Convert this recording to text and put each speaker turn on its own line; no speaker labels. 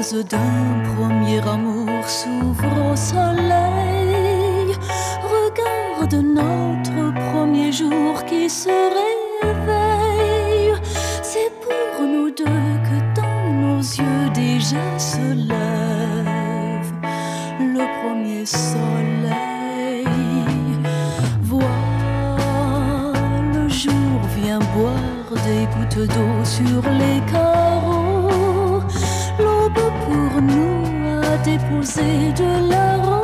rose d'un premier amour s'ouvre au soleil. Regarde notre premier jour qui se réveille. C'est pour nous deux que dans nos yeux déjà se lève le premier soleil. Vois, le jour vient boire des gouttes d'eau sur les carreaux. L'aube pour nous a déposé de la rose.